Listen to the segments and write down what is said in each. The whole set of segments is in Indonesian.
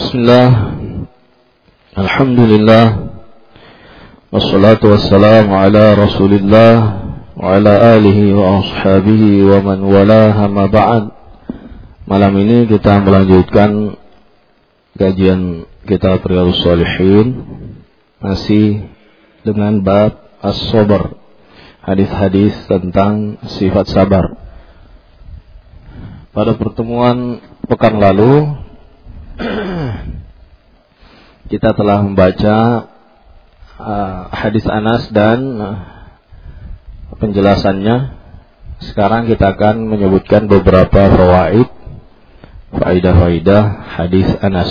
Bismillah. Alhamdulillah. Wassalatu wassalamu ala Rasulillah wa ala alihi wa ashabihi wa man walaha ma ba'd. Malam ini kita melanjutkan kajian kitab Riyadhus Shalihin, masih dengan bab as-sabr, hadis-hadis tentang sifat sabar. Pada pertemuan pekan lalu kita telah membaca hadis Anas dan penjelasannya. Sekarang kita akan menyebutkan beberapa faidah hadis Anas.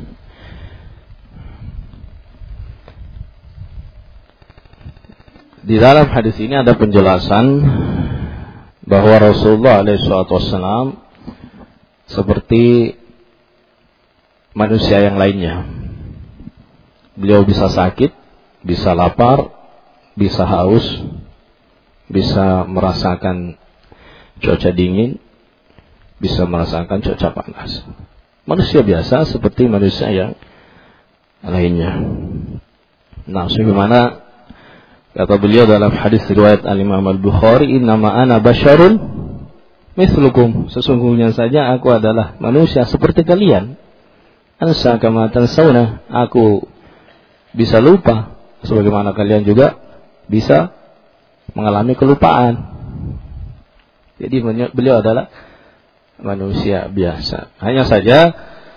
Di dalam hadis ini ada penjelasan bahwa Rasulullah SAW seperti manusia yang lainnya. Beliau bisa sakit, bisa lapar, bisa haus, bisa merasakan cuaca dingin, bisa merasakan cuaca panas. Manusia biasa seperti manusia yang lainnya. Nah, sebagaimana kata beliau dalam hadis riwayat Al-Imam Al-Bukhari, "Innama ana basyarun mithlukum." Sesungguhnya saja aku adalah manusia seperti kalian. Ansa kama tansawna, aku bisa lupa sebagaimana kalian juga bisa mengalami kelupaan. Jadi beliau adalah manusia biasa. Hanya saja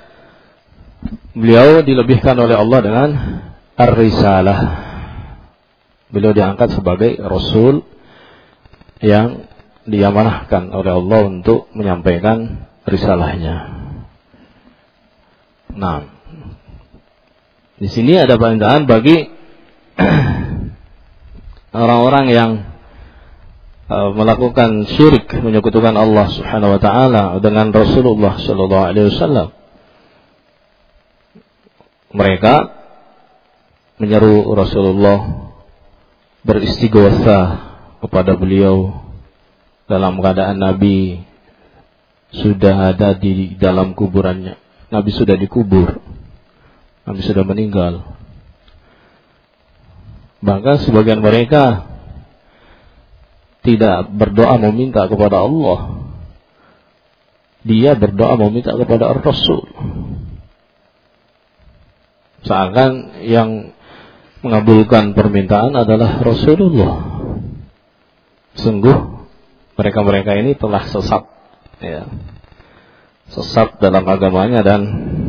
beliau dilebihkan oleh Allah dengan ar-risalah. Beliau diangkat sebagai Rasul yang diamanahkan oleh Allah untuk menyampaikan risalahnya. Nah, di sini ada perintahan bagi orang-orang yang melakukan syirik, menyekutukan Allah Subhanahu wa taala dengan Rasulullah sallallahu alaihi wasallam. Mereka menyeru Rasulullah beristighotsah kepada beliau dalam keadaan Nabi sudah ada di dalam kuburannya. Nabi sudah dikubur, Nabi sudah meninggal. Bahkan sebagian mereka tidak berdoa meminta kepada Allah, dia berdoa meminta kepada Rasul. Seakan yang mengabulkan permintaan adalah Rasulullah. Sungguh mereka-mereka ini telah sesat, ya. Sesat dalam agamanya dan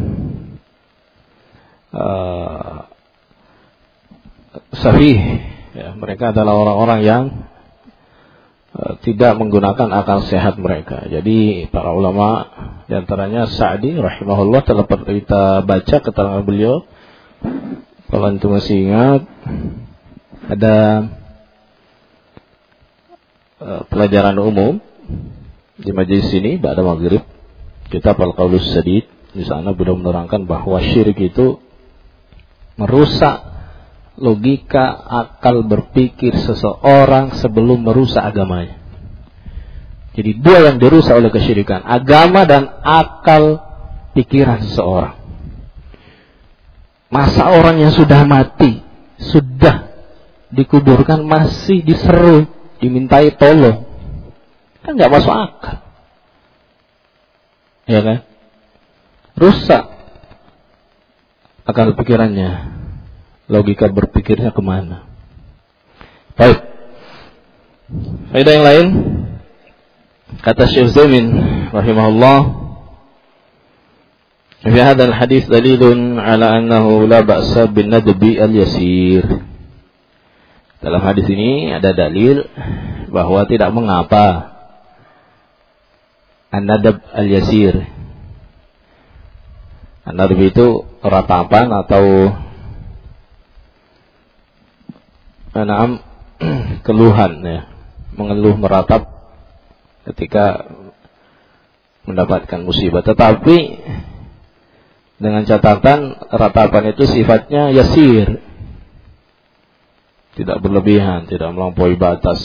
safih, ya. Mereka adalah orang-orang yang tidak menggunakan akal sehat mereka. Jadi para ulama, di antaranya Sa'di rahimahullah, telah kita baca keterangan beliau. Kalau antum masih ingat, ada pelajaran umum di majelis ini pada maghrib, kitab Al-Qaulus Sadid. Di sana beliau menerangkan bahwa syirik itu merusak logika akal berpikir seseorang sebelum merusak agamanya. Jadi dua yang dirusak oleh kesyirikan, agama dan akal pikiran seseorang. Masa orang yang sudah mati, sudah dikuburkan, masih diseru, dimintai tolong, kan gak masuk akal, ya kan? Rusak akal pikirannya, logika berpikirnya kemana? Baik. Faedah yang lain, kata Syekh Utsaimin rahimahullah, fi hadzal hadis dalilun ala annahu la ba'sa bin nadbi al-yasir. Dalam hadis ini ada dalil bahwa tidak mengapa an-nadb al-yasir. An-nadb itu ratapan atau keluhan, ya, mengeluh meratap ketika mendapatkan musibah. Tetapi dengan catatan ratapan itu sifatnya yasir, tidak berlebihan, tidak melampaui batas.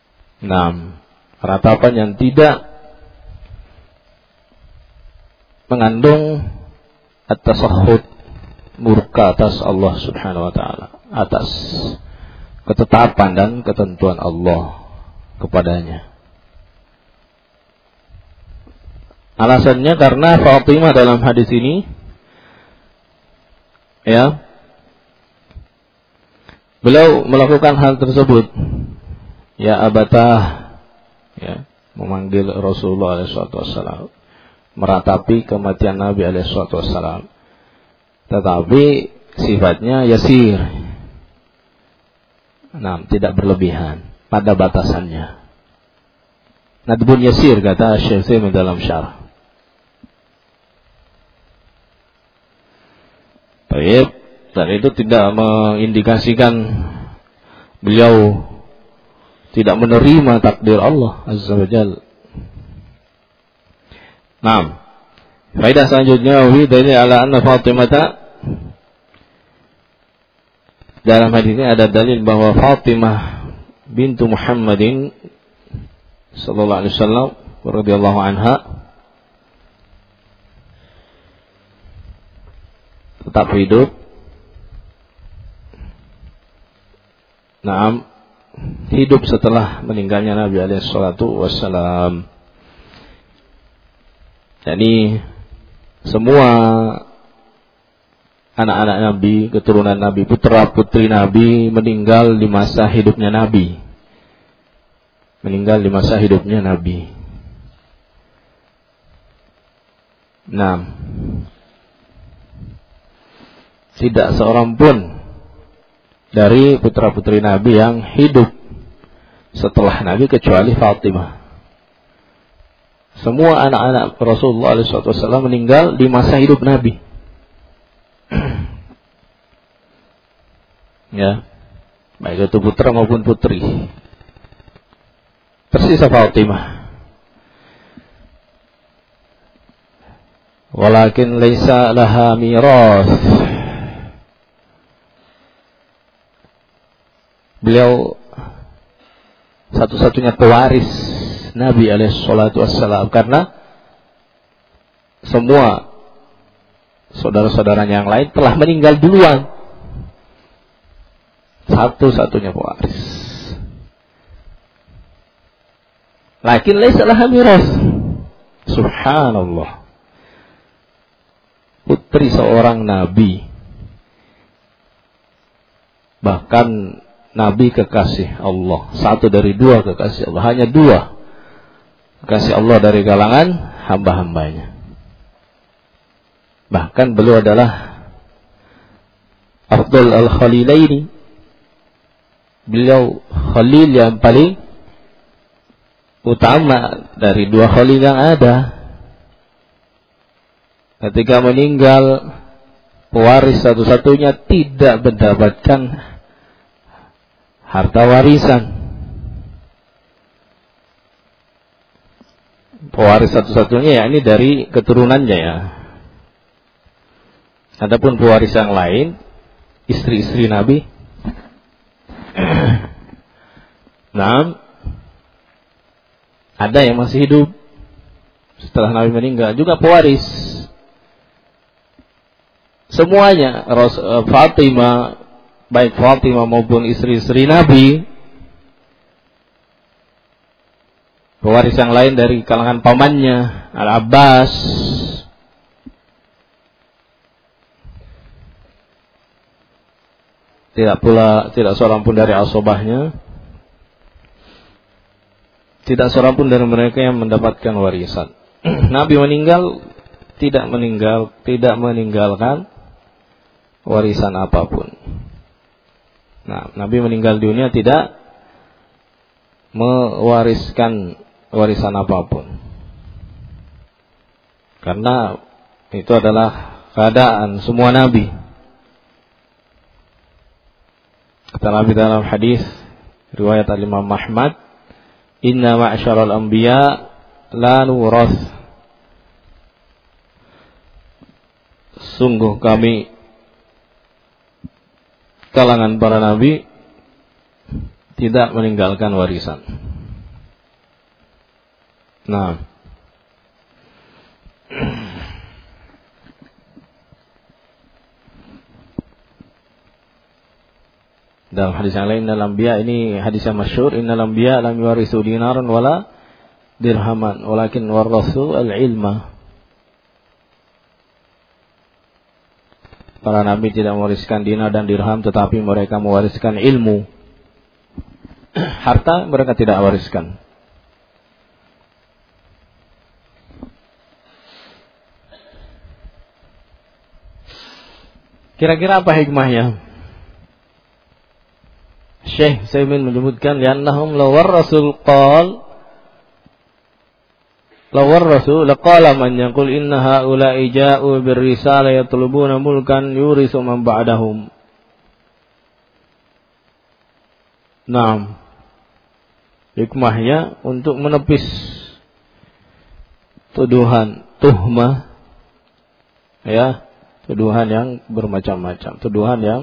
6. Ratapan yang tidak mengandung at-tasahhud, murka atas Allah Subhanahu wa taala, atas ketetapan dan ketentuan Allah kepadanya. Alasannya karena Fatimah dalam hadis ini ya, beliau melakukan hal tersebut, ya abatah, ya, memanggil Rasulullah SAW, meratapi kematian Nabi SAW, tetapi sifatnya yasir, nah, tidak berlebihan, pada batasannya. Nadbun yasir, kata Syekh Utsaimin dalam syarah. Baik, dan itu tidak mengindikasikan beliau tidak menerima takdir Allah Azza wa Jalla. Naam. Faedah selanjutnya, wa dalil ala anna Fatimah, dalam hadis ini ada dalil bahwa Fatimah bintu Muhammadin sallallahu alaihi wasallam radhiyallahu anha tetap hidup. Naam, hidup setelah meninggalnya Nabi alaihi salatu wassalam. Jadi semua anak-anak Nabi, keturunan Nabi, putra-putri Nabi meninggal di masa hidupnya Nabi. Meninggal di masa hidupnya Nabi. Nah, tidak seorang pun dari putra-putri Nabi yang hidup setelah Nabi kecuali Fatimah. Semua anak-anak Rasulullah SAW meninggal di masa hidup Nabi. Ya, baik itu putra maupun putri. Tersisa Fatimah. Walakin laisa laha miras. Beliau satu-satunya pewaris Nabi alaihi salatu wassalam, karena semua saudara-saudaranya yang lain telah meninggal duluan. Satu-satunya pewaris. Lakin laisa laha miras. Subhanallah. Putri seorang nabi, bahkan Nabi kekasih Allah, satu dari dua kekasih Allah, hanya dua kekasih Allah dari kalangan hamba-hambanya. Bahkan beliau adalah Afdal al-Khalilaini, beliau Khalil yang paling utama dari dua Khalil yang ada. Ketika meninggal, pewaris satu-satunya tidak mendapatkan harta warisan. Pewaris satu-satunya ya ini dari keturunannya ya. Adapun pewaris yang lain, istri-istri Nabi, nah, ada yang masih hidup setelah Nabi meninggal, juga pewaris. Semuanya, Fatimah, baik Fatimah maupun istri-istri Nabi, pewaris yang lain dari kalangan pamannya Al-Abbas, tidak seorang pun dari asobahnya, tidak seorang pun dari mereka yang mendapatkan warisan. Nabi meninggal tidak meninggalkan warisan apapun. Nah, Nabi meninggal dunia tidak mewariskan warisan apapun. Karena itu adalah keadaan semua Nabi. Kata Nabi dalam hadis riwayat Al-Imam Ahmad, "Inna ma'syaral anbiya la nurath." Sungguh kami kalangan para nabi tidak meninggalkan warisan. Nah, Dalam hadis yang lain, innal anbiya, ini hadis yang masyhur, innal anbiya lam yuwarisu dinaran wala dirhaman walakin warasu al-ilma. Para nabi tidak mewariskan dinar dan dirham, tetapi mereka mewariskan ilmu. Harta mereka tidak wariskan. Kira-kira apa hikmahnya? Syekh Utsaimin menyebutkan li'annahum lawar rasul laqala man yaqul inna haula'i ja'u birrisalah yatlubuna mulkan yurisu man ba'dahum. Naam. Hikmahnya untuk menepis tuduhan, tuhmah, ya, tuduhan yang bermacam-macam, tuduhan yang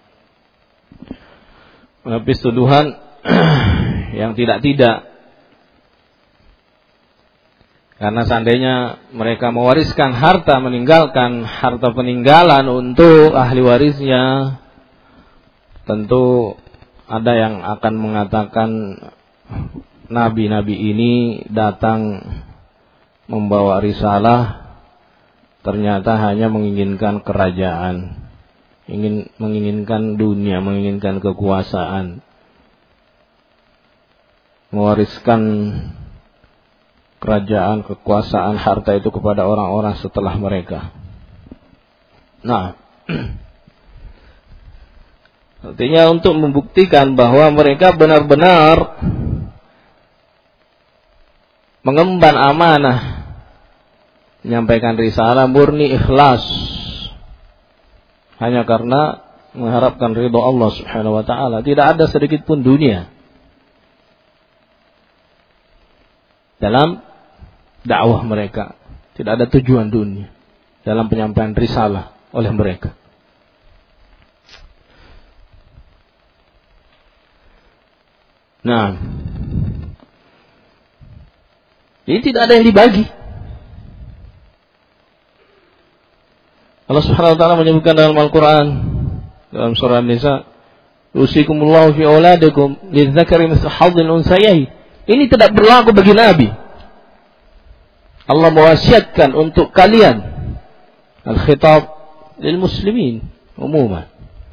menepis tuduhan yang tidak-tidak. Karena seandainya mereka mewariskan harta, meninggalkan harta peninggalan untuk ahli warisnya, tentu ada yang akan mengatakan nabi-nabi ini datang membawa risalah, ternyata hanya menginginkan kerajaan, menginginkan dunia, menginginkan kekuasaan, mewariskan kerajaan, kekuasaan, harta itu kepada orang-orang setelah mereka. Nah, artinya untuk membuktikan bahwa mereka benar-benar mengemban amanah, menyampaikan risalah murni ikhlas, hanya karena mengharapkan ridha Allah Subhanahu wa taala, tidak ada sedikit pun dunia dalam dakwah mereka, tidak ada tujuan dunia dalam penyampaian risalah oleh mereka. Nah, jadi tidak ada yang dibagi. Allah Subhanahu wa taala menyebutkan dalam Al-Qur'an dalam surah An-Nisa, "Usikumullahu fi auladikum lidzakari mithlu hadzil unsayayn." Ini tidak berlaku bagi nabi. Allah mewasiatkan untuk kalian. Al-khitab lil muslimin umuman.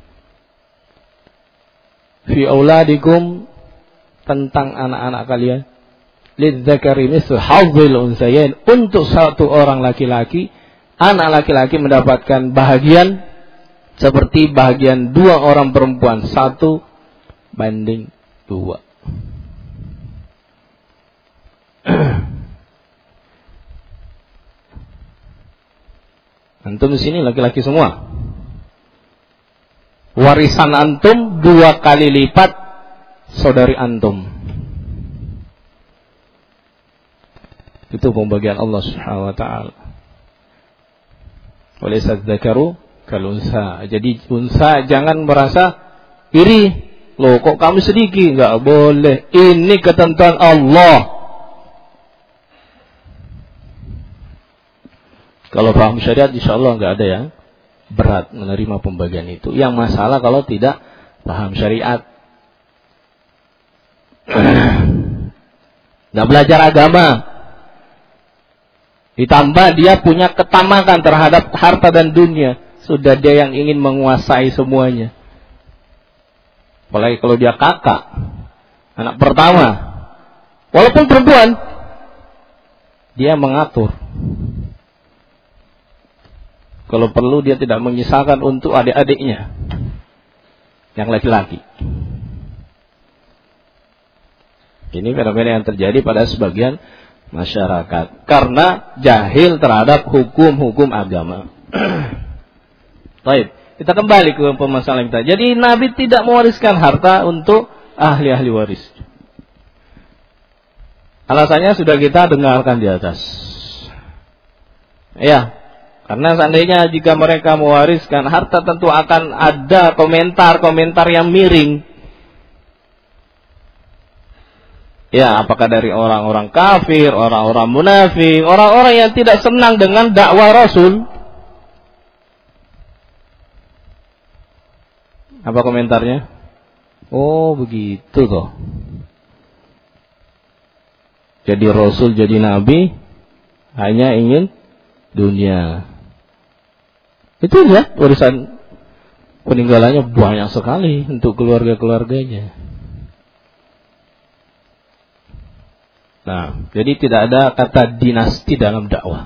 Fi auladikum, tentang anak-anak kalian, lidzakari mithlu hadzil unsayayn, untuk satu orang laki-laki, anak laki-laki mendapatkan bahagian seperti bahagian dua orang perempuan, 1:2. Antum di sini laki-laki semua. Warisan antum 2 kali lipat saudari antum. Itu pembagian Allah Subhanahu wa taala. Walaysa dzakaru kal unsa. Jadi unsa jangan merasa iri. Loh, kok kamu sedikit? Enggak boleh. Ini ketentuan Allah. Kalau paham syariat, insyaallah enggak ada yang berat menerima pembagian itu. Yang masalah kalau tidak paham syariat. Enggak belajar agama. Ditambah dia punya ketamakan terhadap harta dan dunia. Sudah dia yang ingin menguasai semuanya. Apalagi kalau dia kakak, anak pertama, walaupun perempuan, dia mengatur. Kalau perlu dia tidak menyisakan untuk adik-adiknya yang laki-laki. Ini fenomena yang terjadi pada sebagian masyarakat karena jahil terhadap hukum-hukum agama. Baik, kita kembali ke permasalahan kita. Jadi Nabi tidak mewariskan harta untuk ahli-ahli waris. Alasannya sudah kita dengarkan di atas. Ya, karena seandainya jika mereka mewariskan harta, tentu akan ada komentar-komentar yang miring. Ya, apakah dari orang-orang kafir, orang-orang munafik, orang-orang yang tidak senang dengan dakwah Rasul. Apa komentarnya? Oh begitu toh. Jadi Rasul, jadi Nabi hanya ingin dunia. Itu ya warisan peninggalannya banyak sekali untuk keluarga-keluarganya. Nah, jadi tidak ada kata dinasti dalam dakwah.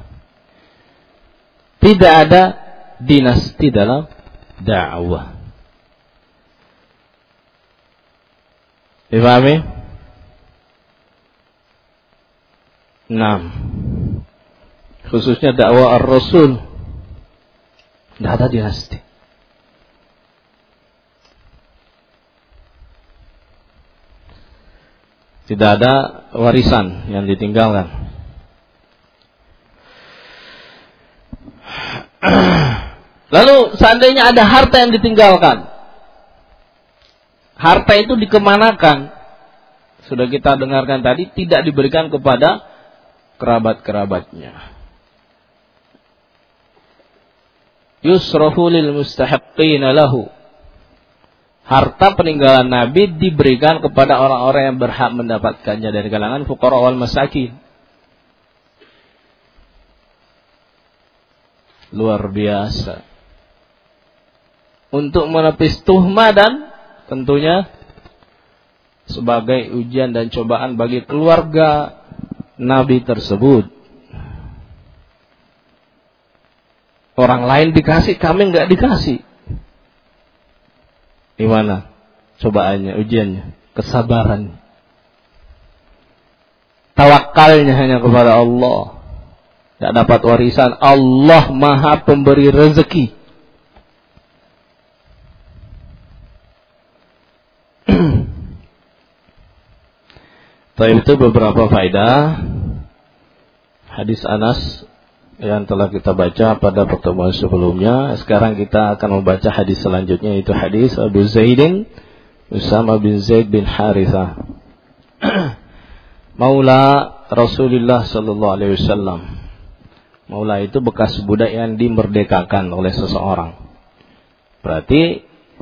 Tidak ada dinasti dalam dakwah. Dipahami? 6. Khususnya dakwah Ar-Rasul. Tidak ada dinasti. Tidak ada warisan yang ditinggalkan. Lalu seandainya ada harta yang ditinggalkan, harta itu dikemanakan? Sudah kita dengarkan tadi, tidak diberikan kepada kerabat-kerabatnya. Yusrafu lil mustahiqqina lahu. Harta peninggalan Nabi diberikan kepada orang-orang yang berhak mendapatkannya dari kalangan fuqara wal masakin. Luar biasa. Untuk menepis tuhma dan tentunya sebagai ujian dan cobaan bagi keluarga Nabi tersebut. Orang lain dikasih, kami enggak dikasih. Gimana cobaannya, ujiannya, kesabaran, tawakalnya hanya kepada Allah. Tidak dapat warisan, Allah Maha Pemberi rezeki. Itu beberapa faedah hadis Anas yang telah kita baca pada pertemuan sebelumnya. Sekarang kita akan membaca hadis selanjutnya, yaitu hadis Abu Zaidin Usama bin Zaid bin Harithah Maula Rasulullah sallallahu alaihi wasallam. Maula itu bekas budak yang dimerdekakan oleh seseorang. Berarti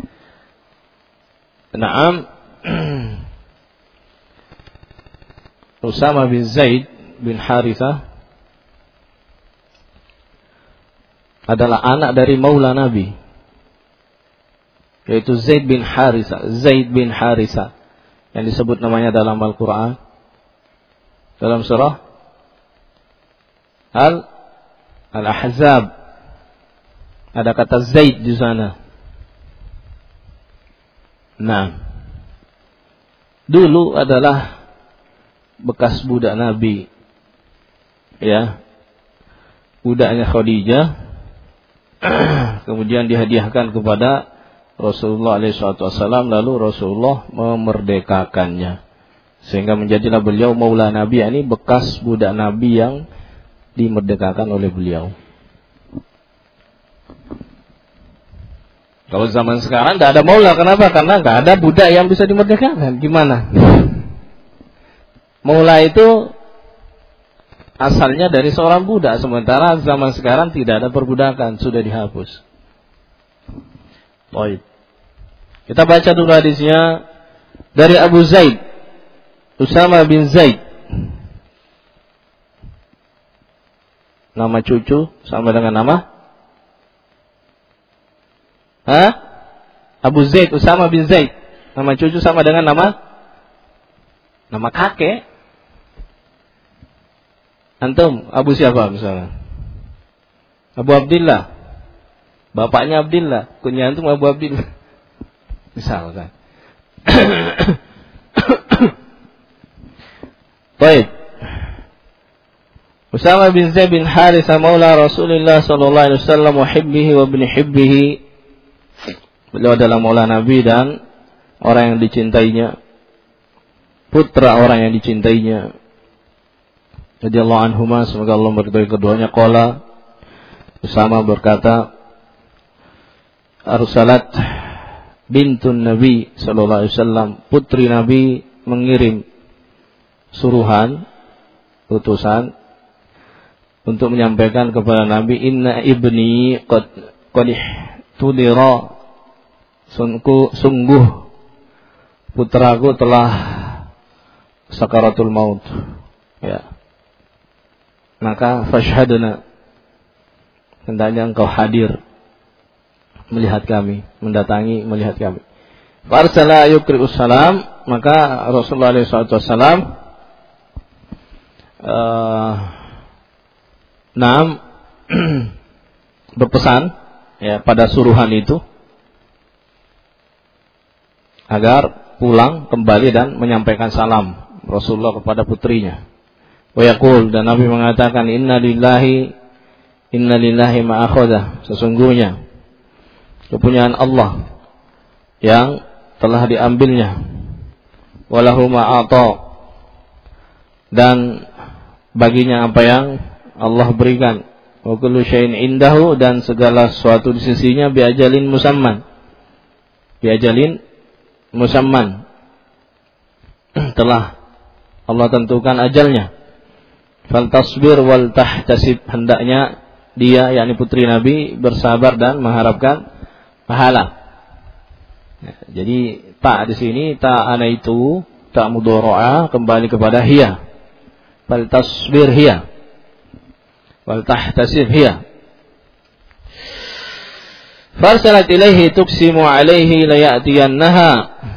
na'am Usama bin Zaid bin Harithah adalah anak dari maula Nabi, yaitu Zaid bin Harithah. Zaid bin Harithah yang disebut namanya dalam Al-Quran, dalam surah Al-Ahzab, ada kata Zaid di sana. Nah, dulu adalah bekas budak Nabi, ya, budaknya Khadijah. Kemudian dihadiahkan kepada Rasulullah SAW, lalu Rasulullah memerdekakannya, sehingga menjadilah beliau maula Nabi, ini bekas budak Nabi yang dimerdekakan oleh beliau. Kalau zaman sekarang tidak ada maula, kenapa? Karena tidak ada budak yang bisa dimerdekakan. Gimana? Maula itu asalnya dari seorang budak, sementara zaman sekarang tidak ada perbudakan, sudah dihapus. Baik. Kita baca dulu hadisnya dari Abu Zaid, Usama bin Zaid. Nama cucu sama dengan nama? Abu Zaid, Usama bin Zaid. Nama cucu sama dengan nama kakek. Antum, Abu siapa misalnya? Abu Abdillah. Bapaknya Abdillah, kunyah antum Abu Abdillah. Misalkan. Baik. Usama bin Zaid bin Harithah maula Rasulullah sallallahu alaihi wasallam wa hibbihi wa ibn hibbihi. Beliau adalah maula Nabi dan orang yang dicintainya, putra orang yang dicintainya. Radhiyallahu anhuma, semoga Allah meridhai keduanya. Qala, Usama berkata, Arsalat bintun Nabi sallallahu alaihi wasallam, putri Nabi mengirim suruhan, utusan untuk menyampaikan kepada Nabi, inna ibni qad tudira, sungguh putraku telah sakaratul maut, ya, maka fashhadna, hendaknya engkau hadir melihat kami, mendatangi melihat kami. Farsala yukri'us salam, maka Rasulullah SAW berpesan, ya, pada suruhan itu agar pulang kembali dan menyampaikan salam Rasulullah kepada putrinya. Wa yaqul, dan Nabi mengatakan, inna lillahi ma akhadha, sesungguhnya kepunyaan Allah yang telah diambilnya, walahu ma ata, dan baginya apa yang Allah berikan, wa kullu syai'in indahu, dan segala sesuatu di sisinya bi ajalin musamman, telah Allah tentukan ajalnya. Fal tasbir wal tahtasib, hendaknya dia, yakni putri Nabi, bersabar dan mengharapkan pahala. Ya, jadi ta di sini, ta ana itu ta mudhara'a kembali kepada hiya. Fal tasbir hiya wal tahtasib hiya. Farsalat ilaihi tuqsimu alaihi la ya'tiyannaha.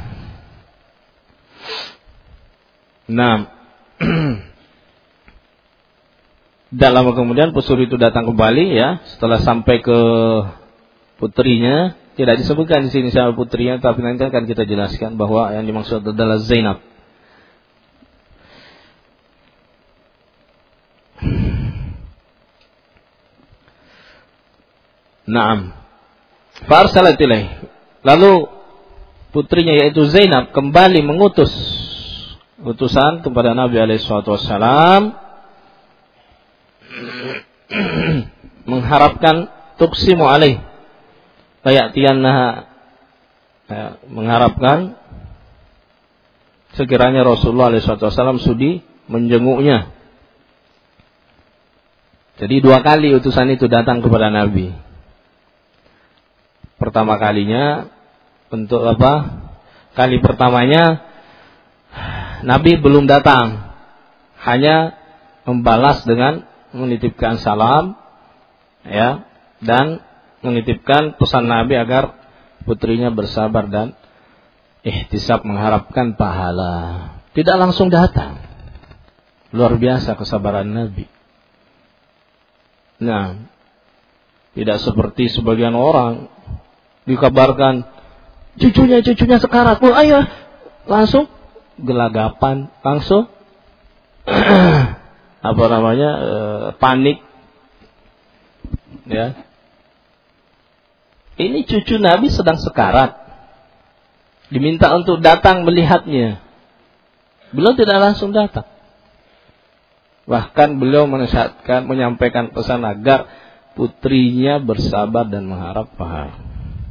Naam. Dan lama kemudian pesuruh itu datang kembali, ya, setelah sampai ke putrinya. Tidak disebutkan di sini siapa putrinya, tapi nanti akan kita jelaskan bahwa yang dimaksud adalah Zainab. Naam. Farsalat ilaih. Lalu putrinya yaitu Zainab kembali mengutus utusan kepada Nabi SAW, mengharapkan tuqsimu alaih layatiyannaha, mengharapkan sekiranya Rasulullah SAW sudi menjenguknya. Jadi 2 kali utusan itu datang kepada Nabi. Pertama kalinya untuk apa? Kali pertamanya Nabi belum datang, hanya membalas dengan menitipkan salam, ya, dan menitipkan pesan Nabi agar putrinya bersabar dan ihtisab, mengharapkan pahala. Tidak langsung datang. Luar biasa kesabaran Nabi. Nah, tidak seperti sebagian orang dikabarkan cucunya sekarat, ayo langsung gelagapan, langsung panik, ya. Ini cucu Nabi sedang sekarat, diminta untuk datang melihatnya, beliau tidak langsung datang. Bahkan beliau menasihatkan, menyampaikan pesan agar putrinya bersabar dan mengharap pahala.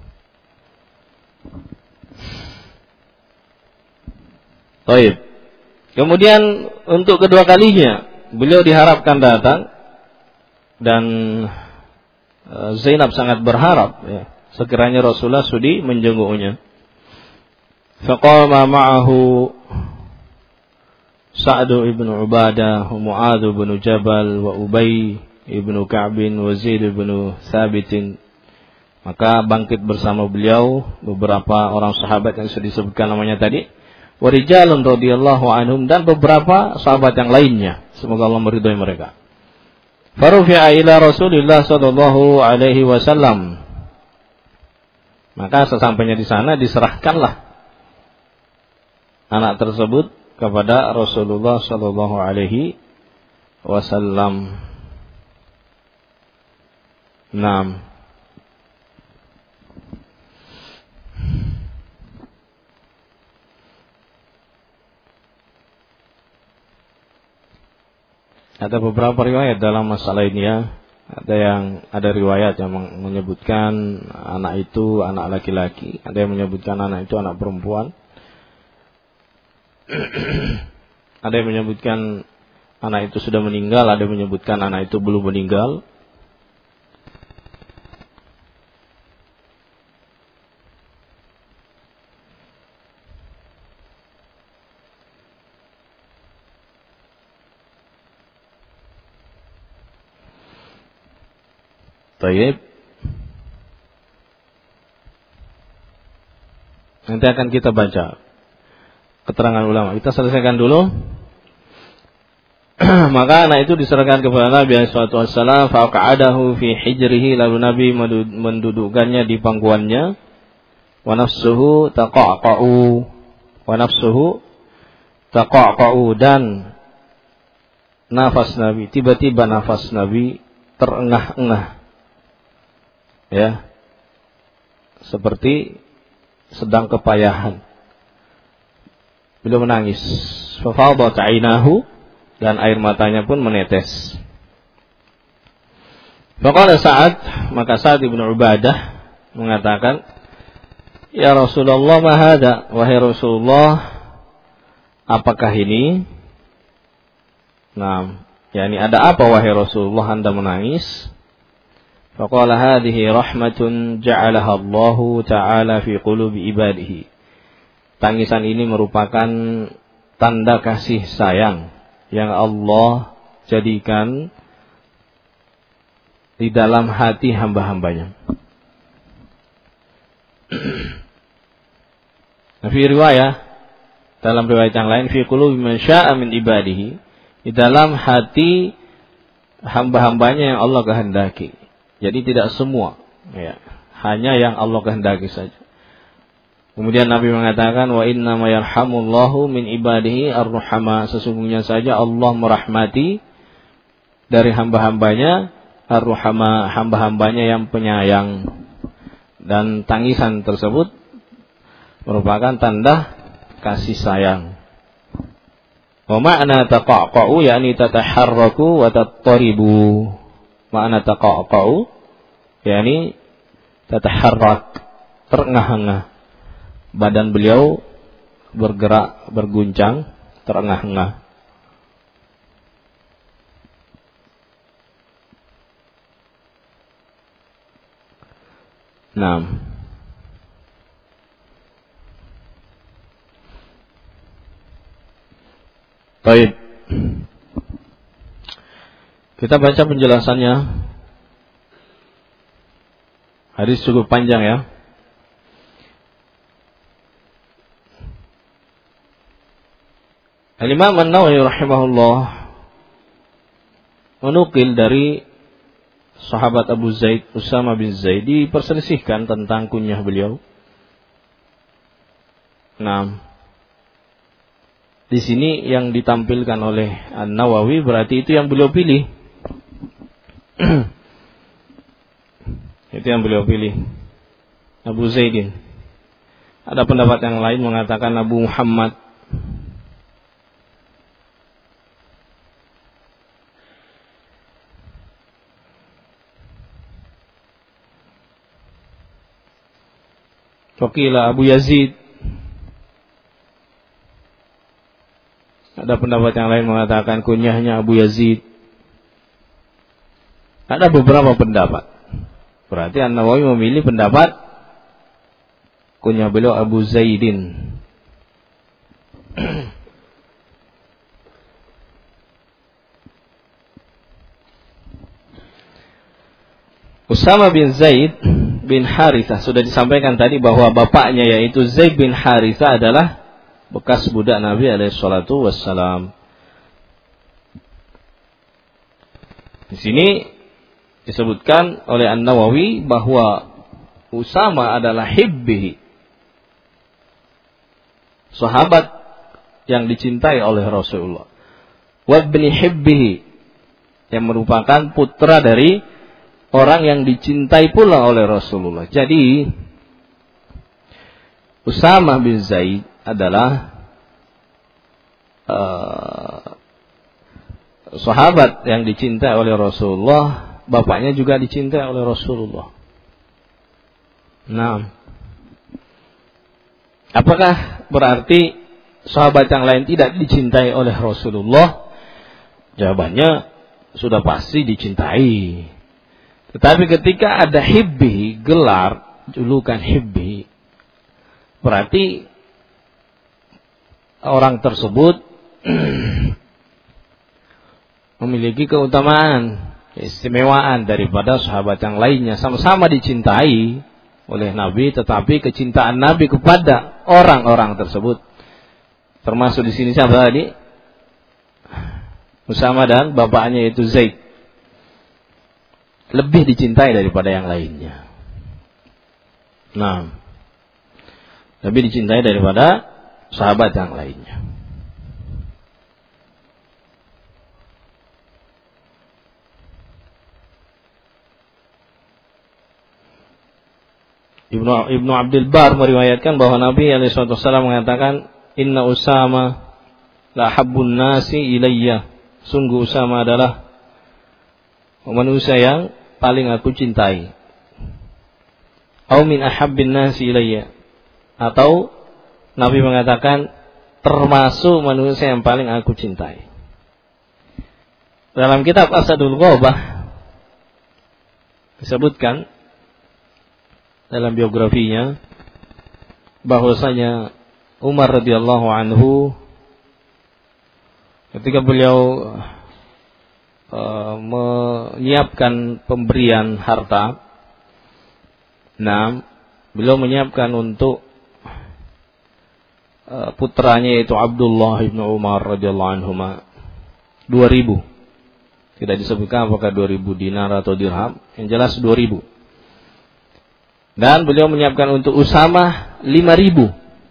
Baik. Kemudian untuk kedua kalinya beliau diharapkan datang, dan Zainab sangat berharap, ya, sekiranya Rasulullah sudi menjenguknya. Faqama ma'ahu Sa'd ibn Ubadah, Mu'adz bin Jabal, wa Ubay ibn Ka'b, wa Zaid ibn Thabit. Maka bangkit bersama beliau beberapa orang sahabat yang sudah disebutkan namanya tadi, wa rijalun radhiyallahu anhum, dan beberapa sahabat yang lainnya, semoga Allah meridhai mereka. Farufi'a ila Rasulillah sallallahu alaihi wasallam. Maka sesampainya di sana diserahkanlah anak tersebut kepada Rasulullah sallallahu alaihi wasallam. Naam. Ada beberapa riwayat dalam masalah ini, ya. Ada riwayat yang menyebutkan anak itu anak laki-laki, ada yang menyebutkan anak itu anak perempuan. Ada yang menyebutkan anak itu sudah meninggal, ada yang menyebutkan anak itu belum meninggal. Baik. Nanti akan kita baca keterangan ulama. Kita selesaikan dulu. Maka anak itu diserahkan kepada Nabi SAW. Faqa'adahu fi hijrihi. Lalu Nabi mendudukkannya di pangkuannya. Wa nafsuhu taqa'qa'u. Wa nafsuhu taqa'qa'u. Dan nafas Nabi, tiba-tiba nafas Nabi terengah-engah. Ya. Seperti sedang kepayahan. Beliau menangis. Fafadat 'ainahu. Dan air matanya pun menetes. Faqala Sa'ad, maka Sa'ad ibn Ubadah mengatakan, "Ya Rasulullah, ma hadza?" Wahai Rasulullah, apakah ini? Nah, yakni ada apa wahai Rasulullah Anda menangis? Faqala hadhihi rahmatun ja'alaha Allah Ta'ala fi qulubi ibadihi. Tangisan ini merupakan tanda kasih sayang yang Allah jadikan di dalam hati hamba-hambanya. Fi riwayah, dalam riwayat yang lain, fi qulubi man syaa min ibadihi, di dalam hati hamba-hambanya yang Allah kehendaki. Jadi tidak semua, ya, hanya yang Allah kehendaki saja. Kemudian Nabi mengatakan, wa inna ma yarhamullahu min ibadihi ar-ruhama. Sesungguhnya saja Allah merahmati dari hamba-hambanya ar-ruhama, hamba-hambanya yang penyayang. Dan tangisan tersebut merupakan tanda kasih sayang. Wa ma'na taqa'qa'u yakni tataharraku wa tattaribu. Ma'na taqa'qa'u yakni tataharrak, terengah-engah. Badan beliau bergerak, berguncang, terengah-engah. Nah, baik. Kita baca penjelasannya. Hadis cukup panjang ya. Al-Imam An-Nawawi rahimahullah menukil dari sahabat Abu Zaid, Usama bin Zaid, diperselisihkan tentang kunyah beliau. Nah, di sini yang ditampilkan oleh An-Nawawi berarti itu yang beliau pilih. Itu yang beliau pilih, Abu Zaidin. Ada pendapat yang lain mengatakan Abu Muhammad. Wakila Abu Yazid. Ada pendapat yang lain mengatakan kunyahnya Abu Yazid. Ada beberapa pendapat. Berarti An-Nawawi memilih pendapat kunyah beliau Abu Zaidin. Usama bin Zaid bin Harithah, sudah disampaikan tadi bahwa bapaknya yaitu Zaid bin Harithah adalah bekas budak Nabi alaihi salatu wassalam. Di sini disebutkan oleh An-Nawawi bahwa Usama adalah hibbihi, sahabat yang dicintai oleh Rasulullah. Wa ibni hibbihi, yang merupakan putra dari orang yang dicintai pula oleh Rasulullah. Jadi Usama bin Zaid adalah sahabat yang dicintai oleh Rasulullah. Bapaknya juga dicintai oleh Rasulullah. Nah, apakah berarti sahabat yang lain tidak dicintai oleh Rasulullah? Jawabannya sudah pasti dicintai. Tetapi ketika ada hibbi, gelar, julukan hibbi, berarti orang tersebut memiliki keutamaan keistimewaan daripada sahabat yang lainnya, sama-sama dicintai oleh Nabi, tetapi kecintaan Nabi kepada orang-orang tersebut, termasuk di sini siapa tadi? Usama dan bapaknya yaitu Zaid, lebih dicintai daripada yang lainnya. Nah, lebih dicintai daripada sahabat yang lainnya. Ibnu Abdul Bar meriwayatkan bahwa Nabi SAW mengatakan, Inna Usama la habbun nasi ilayya. Sungguh Usama adalah manusia yang paling aku cintai. Au min ahabbin nasi ilayya. Atau Nabi mengatakan termasuk manusia yang paling aku cintai. Dalam kitab Asadul Ghabah disebutkan dalam biografinya bahwasanya Umar radhiyallahu anhu ketika beliau menyiapkan pemberian harta, beliau menyiapkan untuk putranya yaitu Abdullah ibnu Umar radhiyallahu anhu 2.000. Tidak disebutkan apakah 2.000 dinar atau dirham, yang jelas 2.000. Dan beliau menyiapkan untuk Usama 5.000.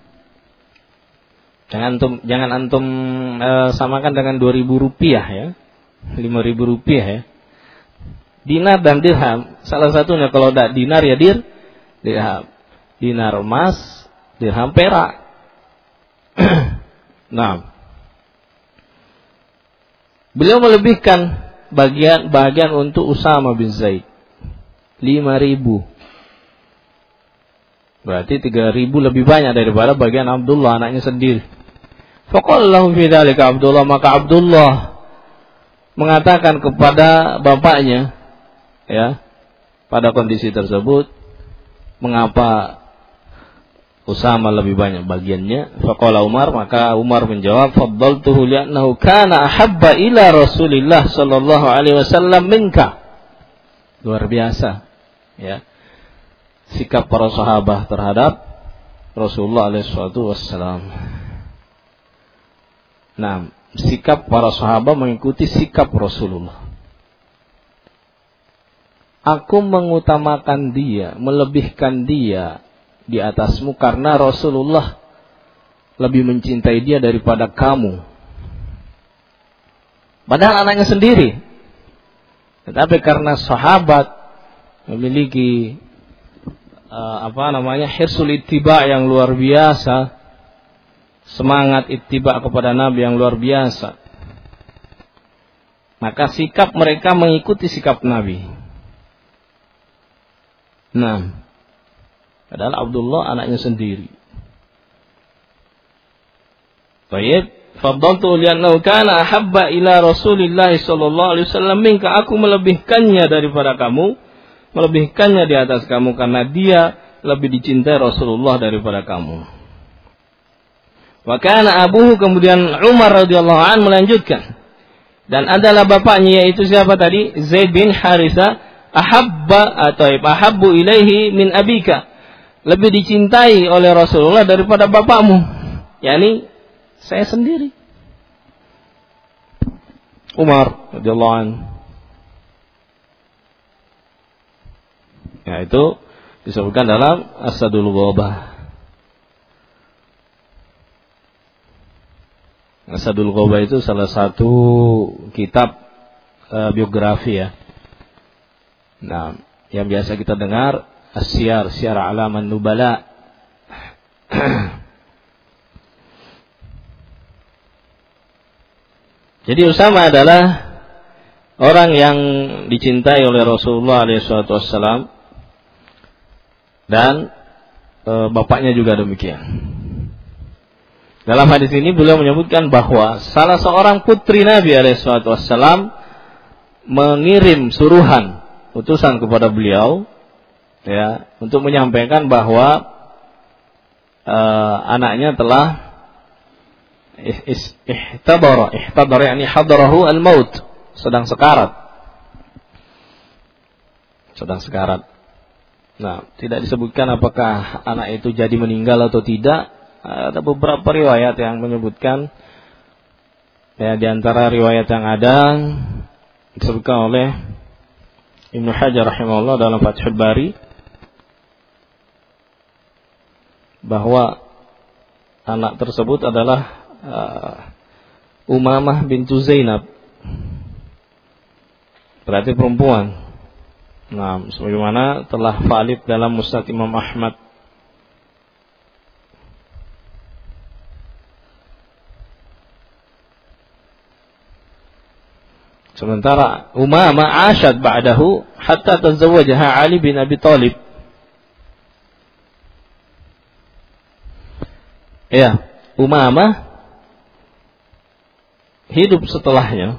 Jangan antum samakan dengan 2.000 rupiah ya. 5.000 rupiah ya. Dinar dan dirham, salah satunya kalau tidak dinar ya dirham. Dinar emas, dirham perak. Nah, beliau melebihkan bagian untuk Usama bin Zaid 5.000. Berarti 3.000 lebih banyak daripada bagian Abdullah anaknya sendiri. Faqala lahu fi dzalika Abdullah, maka Abdullah mengatakan kepada bapaknya ya, pada kondisi tersebut, mengapa Usama lebih banyak bagiannya? Faqala Umar, maka Umar menjawab, faddaltuhu li'annahu kana ahabba ila Rasulillah sallallahu alaihi wasallam minka. Luar biasa ya sikap para sahabat terhadap Rasulullah alaihi wasallam. Nah, sikap para sahabat mengikuti sikap Rasulullah. Aku mengutamakan dia, melebihkan dia di atasmu karena Rasulullah lebih mencintai dia daripada kamu. Padahal anaknya sendiri. Tetapi karena sahabat memiliki hirsul ittiba yang luar biasa, semangat ittiba kepada Nabi yang luar biasa, maka sikap mereka mengikuti sikap Nabi. Nah, padahal Abdullah anaknya sendiri. Baik, faddaltu li'annahu kana ahabba ila Rasulillah sallallahu alaihi wasallam minka, aku melebihkannya daripada kamu, melebihkannya di atas kamu karena dia lebih dicintai Rasulullah daripada kamu. Wa kana abuhu, kemudian Umar radhiyallahu anhu melanjutkan, dan adalah bapaknya yaitu siapa tadi? Zaid bin Haritha, ahabbu ilaihi min abika, lebih dicintai oleh Rasulullah daripada bapakmu, yakni saya sendiri. Umar radhiyallahu anhu. Ya, itu disebutkan dalam Asadul Ghabah. Asadul Ghabah itu salah satu kitab biografi ya. Nah, yang biasa kita dengar As-Siyar, Siyar A'laman Nubala. Jadi Usama adalah orang yang dicintai oleh Rasulullah SAW. Dan bapaknya juga demikian. Dalam hadis ini beliau menyebutkan bahwa salah seorang putri Nabi SAW mengirim suruhan, utusan kepada beliau, ya, untuk menyampaikan bahwa anaknya telah ihtadara, yani hadarahu al-maut, sedang sekarat. sedang sekarat. Nah, tidak disebutkan apakah anak itu jadi meninggal atau tidak. Ada beberapa riwayat yang menyebutkan, ya, di antara riwayat yang ada disebutkan oleh Ibnu Hajar rahimahullah dalam Fathul Bari bahwa anak tersebut adalah Umamah bintu Zainab, berarti perempuan. Nah, sebagaimana telah valid dalam Musnad Imam Ahmad. Sementara Umamah asyad ba'dahu hatta tazawwajaha Ali bin Abi Thalib. Ya, Umamah hidup setelahnya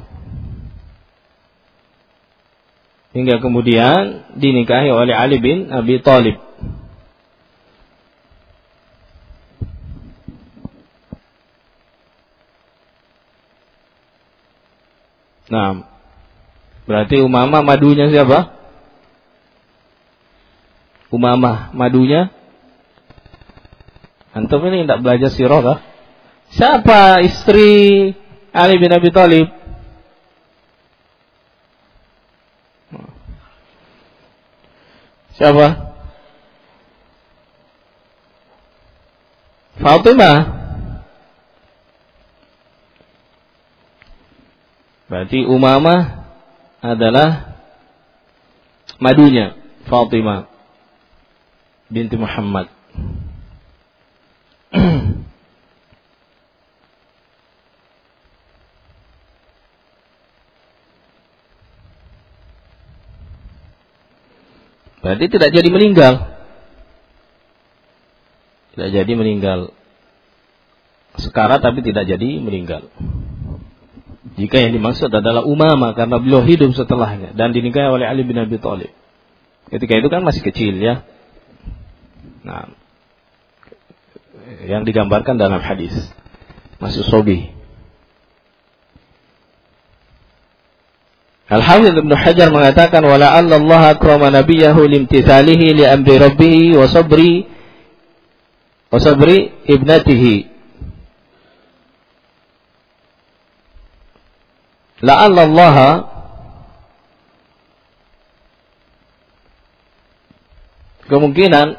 hingga kemudian dinikahi oleh Ali bin Abi Thalib. Nah, berarti Umamah madunya siapa? Umamah madunya? Antum ini tidak belajar sirah kah? Siapa istri Ali bin Abi Thalib? Siapa? Fatimah. Berarti Umamah adalah madunya Fatimah binti Muhammad. Berarti tidak jadi meninggal. Tidak jadi meninggal. Sekarat tapi tidak jadi meninggal. Jika yang dimaksud adalah Umamah karena beliau hidup setelahnya dan dinikahi oleh Ali bin Abi Thalib. Ketika itu kan masih kecil, ya. Nah, yang digambarkan dalam hadis masih sobi. Al-Hafidz Ibnu Hajar mengatakan wala Allah akrama nabiyahu limtithalihi li amri rabbih wa sabri ibnatihi. La'alla Allah kemungkinan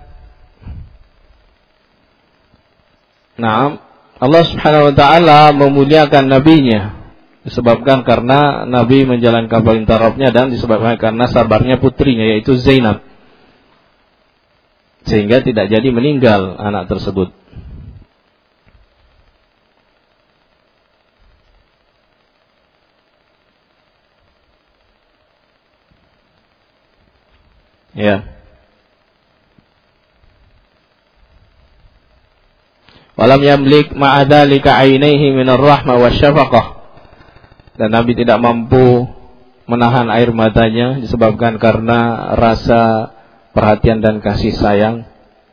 Allah Subhanahu wa taala memuliakan nabinya disebabkan karena Nabi menjalankan perintah Rabbnya dan disebabkan karena sabarnya putrinya yaitu Zainab, sehingga tidak jadi meninggal anak tersebut. Ya. Walam yamlik ma'adzalika 'ainaihi minar rahmah wasyafaqah. Dan Nabi tidak mampu menahan air matanya disebabkan karena rasa perhatian dan kasih sayang,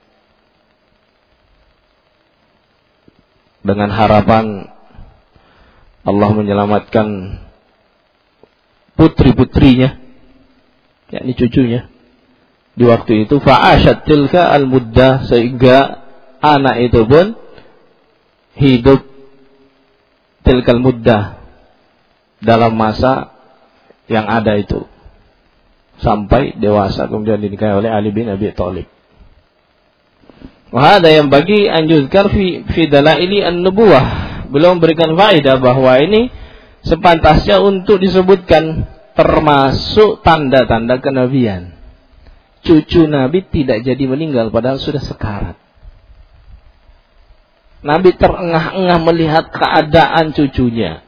dengan harapan Allah menyelamatkan putri-putrinya, yakni cucunya. Di waktu itu fa'asyat tilka al-muddah, sehingga anak itu pun hidup tilkal muddah, dalam masa yang ada itu sampai dewasa, kemudian dinikahi oleh Ali bin Abi Thalib. Wahada yang bagi anjurkan fi dalaili an-nubuwah, belum memberikan faedah bahwa ini sepantasnya untuk disebutkan termasuk tanda-tanda kenabian. Cucu Nabi tidak jadi meninggal padahal sudah sekarat. Nabi terengah-engah melihat keadaan cucunya.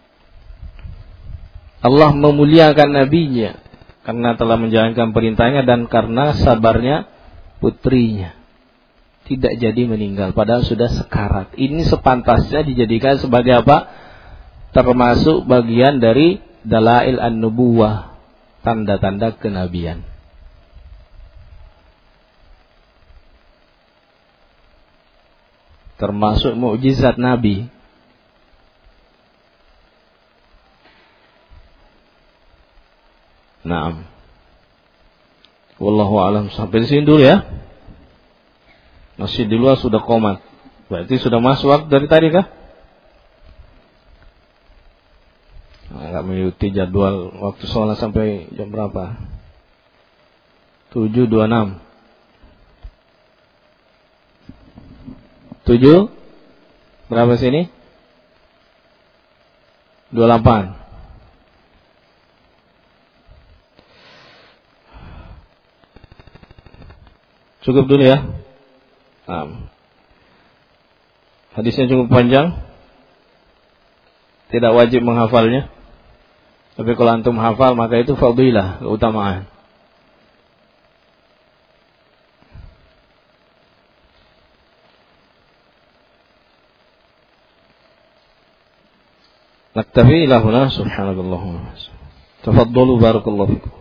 Allah memuliakan nabinya karena telah menjalankan perintahnya dan karena sabarnya putrinya. Tidak jadi meninggal padahal sudah sekarat. Ini sepantasnya dijadikan sebagai apa? Termasuk bagian dari dalail an-nubuwah, tanda-tanda kenabian. Termasuk mukjizat Nabi. Naam. Wallahu a'lam. Sampai di sini dulu ya. Masih di luar sudah qomat. Berarti sudah masuk waktu dari tadi kah? Enggak mengikuti jadwal waktu sholat sampai jam berapa? 7.26. 7 berapa sini? 28. Cukup dulu ya. Hadisnya cukup panjang. Tidak wajib menghafalnya. Tapi kalau antum hafal maka itu fadilah, keutamaan. Naktafi ila huna subhanakallahumma. Tafaddalu barakallahu fikum.